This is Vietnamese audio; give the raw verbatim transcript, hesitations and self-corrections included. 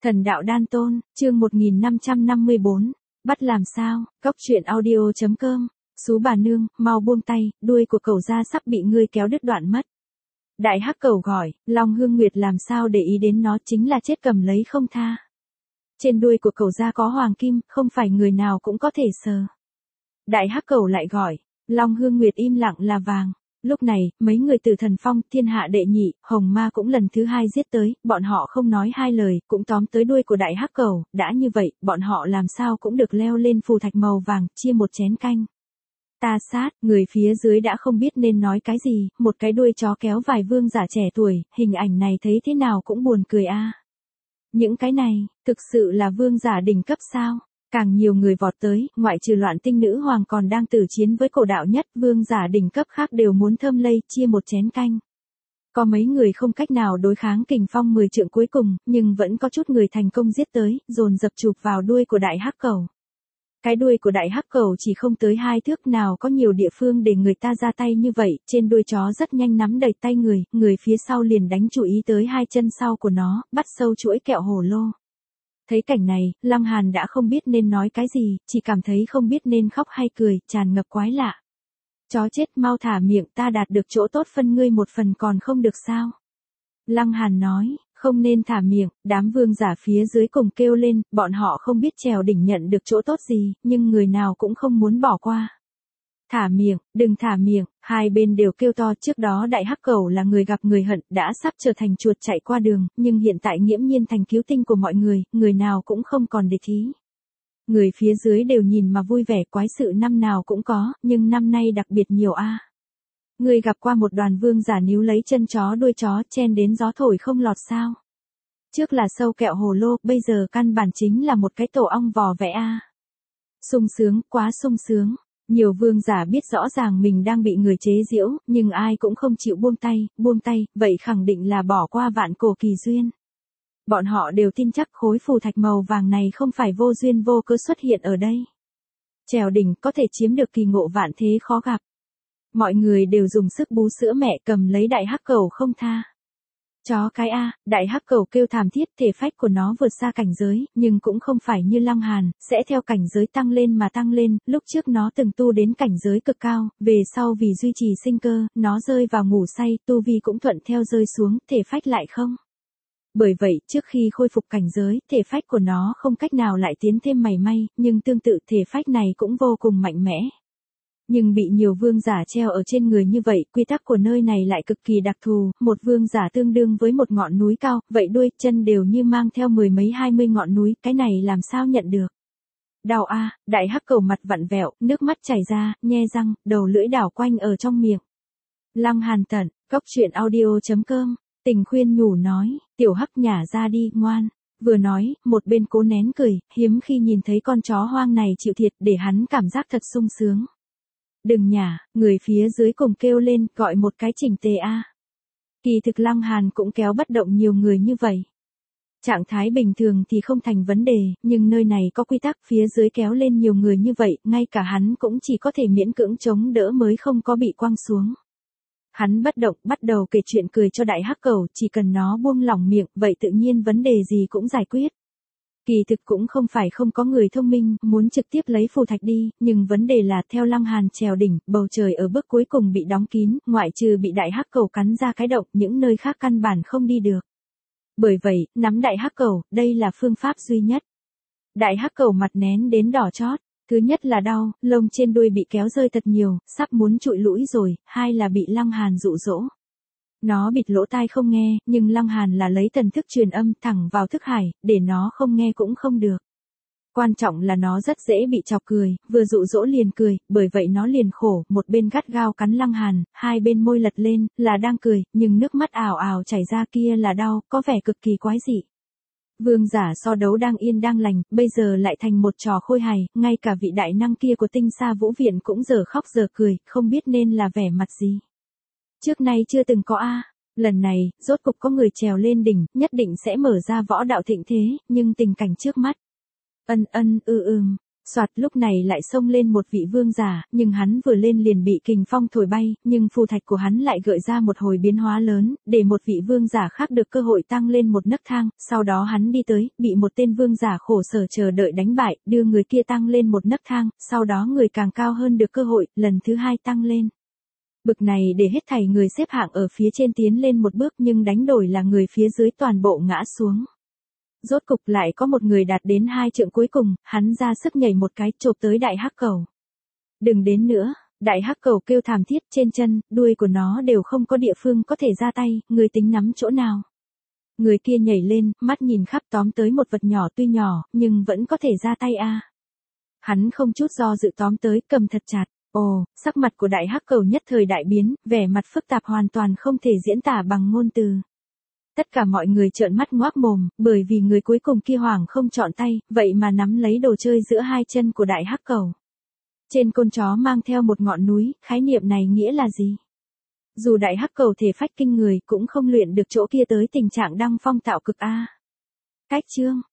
Thần đạo đan tôn, chương một nghìn năm trăm năm mươi bốn, bắt làm sao, góc truyện audio.com, xú bà nương, mau buông tay, đuôi của cẩu gia sắp bị ngươi kéo đứt đoạn mất. Đại hắc cẩu gọi, Long Hương Nguyệt làm sao để ý đến nó, chính là chết cầm lấy không tha. Trên đuôi của cẩu gia có hoàng kim, không phải người nào cũng có thể sờ. Đại hắc cẩu lại gọi, Long Hương Nguyệt im lặng là vàng. Lúc này, mấy người từ Thần Phong, Thiên Hạ đệ nhị, Hồng Ma cũng lần thứ hai giết tới, bọn họ không nói hai lời, cũng tóm tới đuôi của đại hắc cẩu, đã như vậy, bọn họ làm sao cũng được leo lên phù thạch màu vàng, chia một chén canh. Ta sát, người phía dưới đã không biết nên nói cái gì, một cái đuôi chó kéo vài vương giả trẻ tuổi, hình ảnh này thấy thế nào cũng buồn cười a. Những cái này, thực sự là vương giả đỉnh cấp sao? Càng nhiều người vọt tới, ngoại trừ Loạn Tinh nữ hoàng còn đang tử chiến với cổ đạo nhất, vương giả đỉnh cấp khác đều muốn thơm lây, chia một chén canh. Có mấy người không cách nào đối kháng kình phong mười trượng cuối cùng, nhưng vẫn có chút người thành công giết tới, dồn dập chụp vào đuôi của đại hắc cẩu. Cái đuôi của đại hắc cẩu chỉ không tới hai thước, nào có nhiều địa phương để người ta ra tay như vậy, trên đuôi chó rất nhanh nắm đầy tay người, người phía sau liền đánh chú ý tới hai chân sau của nó, bắt sâu chuỗi kẹo hổ lô. Thấy cảnh này, Lăng Hàn đã không biết nên nói cái gì, chỉ cảm thấy không biết nên khóc hay cười, tràn ngập quái lạ. Chó chết, mau thả miệng, ta đạt được chỗ tốt phân ngươi một phần còn không được sao? Lăng Hàn nói, không nên thả miệng, đám vương giả phía dưới cùng kêu lên, bọn họ không biết trèo đỉnh nhận được chỗ tốt gì, nhưng người nào cũng không muốn bỏ qua. Thả miệng, đừng thả miệng, hai bên đều kêu to. Trước đó đại hắc cẩu là người gặp người hận, đã sắp trở thành chuột chạy qua đường, nhưng hiện tại nghiễm nhiên thành cứu tinh của mọi người, người nào cũng không còn địch ý. Người phía dưới đều nhìn mà vui vẻ, quái sự năm nào cũng có, nhưng năm nay đặc biệt nhiều a. À. Người gặp qua một đoàn vương giả níu lấy chân chó đuôi chó chen đến gió thổi không lọt sao? Trước là sâu kẹo hồ lô, bây giờ căn bản chính là một cái tổ ong vò vẽ a. À. Sung sướng, quá sung sướng. Nhiều vương giả biết rõ ràng mình đang bị người chế giễu, nhưng ai cũng không chịu buông tay, buông tay, vậy khẳng định là bỏ qua vạn cổ kỳ duyên. Bọn họ đều tin chắc khối phù thạch màu vàng này không phải vô duyên vô cớ xuất hiện ở đây. Trèo đỉnh có thể chiếm được kỳ ngộ vạn thế khó gặp. Mọi người đều dùng sức bú sữa mẹ cầm lấy đại hắc cẩu không tha. Chó cái a, đại hắc cẩu kêu thảm thiết, thể phách của nó vượt xa cảnh giới, nhưng cũng không phải như Lăng Hàn, sẽ theo cảnh giới tăng lên mà tăng lên, lúc trước nó từng tu đến cảnh giới cực cao, về sau vì duy trì sinh cơ, nó rơi vào ngủ say, tu vi cũng thuận theo rơi xuống, thể phách lại không. Bởi vậy, trước khi khôi phục cảnh giới, thể phách của nó không cách nào lại tiến thêm mảy may, nhưng tương tự thể phách này cũng vô cùng mạnh mẽ. Nhưng bị nhiều vương giả treo ở trên người như vậy, quy tắc của nơi này lại cực kỳ đặc thù, một vương giả tương đương với một ngọn núi cao, vậy đuôi, chân đều như mang theo mười mấy hai mươi ngọn núi, cái này làm sao nhận được. Đau a, đại hắc cẩu mặt vặn vẹo, nước mắt chảy ra, nhe răng, đầu lưỡi đảo quanh ở trong miệng. Lăng Hàn tận, góc truyện audio.com, Tình khuyên nhủ nói, tiểu hắc nhả ra đi, ngoan. Vừa nói, một bên cố nén cười, hiếm khi nhìn thấy con chó hoang này chịu thiệt, để hắn cảm giác thật sung sướng. Đừng nhả, người phía dưới cùng kêu lên, gọi một cái chỉnh tề a. Kỳ thực Lăng Hàn cũng kéo bất động nhiều người như vậy. Trạng thái bình thường thì không thành vấn đề, nhưng nơi này có quy tắc, phía dưới kéo lên nhiều người như vậy, ngay cả hắn cũng chỉ có thể miễn cưỡng chống đỡ mới không có bị quăng xuống. Hắn bất động, bắt đầu kể chuyện cười cho đại hắc cẩu, chỉ cần nó buông lỏng miệng, vậy tự nhiên vấn đề gì cũng giải quyết. Kỳ thực cũng không phải không có người thông minh, muốn trực tiếp lấy phù thạch đi, nhưng vấn đề là theo Lăng Hàn trèo đỉnh, bầu trời ở bước cuối cùng bị đóng kín, ngoại trừ bị đại hắc cẩu cắn ra cái động, những nơi khác căn bản không đi được. Bởi vậy, nắm đại hắc cẩu, đây là phương pháp duy nhất. Đại hắc cẩu mặt nén đến đỏ chót, thứ nhất là đau, lông trên đuôi bị kéo rơi thật nhiều, sắp muốn trụi lũi rồi, hai là bị Lăng Hàn dụ dỗ. Nó bịt lỗ tai không nghe, nhưng Lăng Hàn là lấy thần thức truyền âm thẳng vào thức hải, để nó không nghe cũng không được. Quan trọng là nó rất dễ bị chọc cười, vừa dụ dỗ liền cười, bởi vậy nó liền khổ, một bên gắt gao cắn Lăng Hàn, hai bên môi lật lên, là đang cười, nhưng nước mắt ào ào chảy ra kia là đau, có vẻ cực kỳ quái dị. Vương giả so đấu đang yên đang lành, bây giờ lại thành một trò khôi hài, ngay cả vị đại năng kia của Tinh Sa Vũ Viện cũng giờ khóc giờ cười, không biết nên là vẻ mặt gì. Trước nay chưa từng có a, lần này, rốt cục có người trèo lên đỉnh, nhất định sẽ mở ra võ đạo thịnh thế, nhưng tình cảnh trước mắt. Ân ân ư ừm, Soạt, lúc này lại xông lên một vị vương giả, nhưng hắn vừa lên liền bị kình phong thổi bay, nhưng phù thạch của hắn lại gợi ra một hồi biến hóa lớn, để một vị vương giả khác được cơ hội tăng lên một nấc thang, sau đó hắn đi tới, bị một tên vương giả khổ sở chờ đợi đánh bại, đưa người kia tăng lên một nấc thang, sau đó người càng cao hơn được cơ hội, lần thứ hai tăng lên. Bực này để hết thảy người xếp hạng ở phía trên tiến lên một bước nhưng đánh đổi là người phía dưới toàn bộ ngã xuống. Rốt cục lại có một người đạt đến hai trượng cuối cùng, hắn ra sức nhảy một cái chộp tới đại hắc cầu. Đừng đến nữa, đại hắc cầu kêu thảm thiết, trên chân, đuôi của nó đều không có địa phương có thể ra tay, người tính nắm chỗ nào. Người kia nhảy lên, mắt nhìn khắp tóm tới một vật nhỏ tuy nhỏ, nhưng vẫn có thể ra tay a. À. Hắn không chút do dự tóm tới, cầm thật chặt. Ồ, sắc mặt của đại hắc cầu nhất thời đại biến, vẻ mặt phức tạp hoàn toàn không thể diễn tả bằng ngôn từ. Tất cả mọi người trợn mắt ngoác mồm, bởi vì người cuối cùng kia hoảng không chọn tay, vậy mà nắm lấy đồ chơi giữa hai chân của đại hắc cầu. Trên côn chó mang theo một ngọn núi, khái niệm này nghĩa là gì? Dù đại hắc cầu thể phách kinh người cũng không luyện được chỗ kia tới tình trạng đăng phong tạo cực a. Cách chương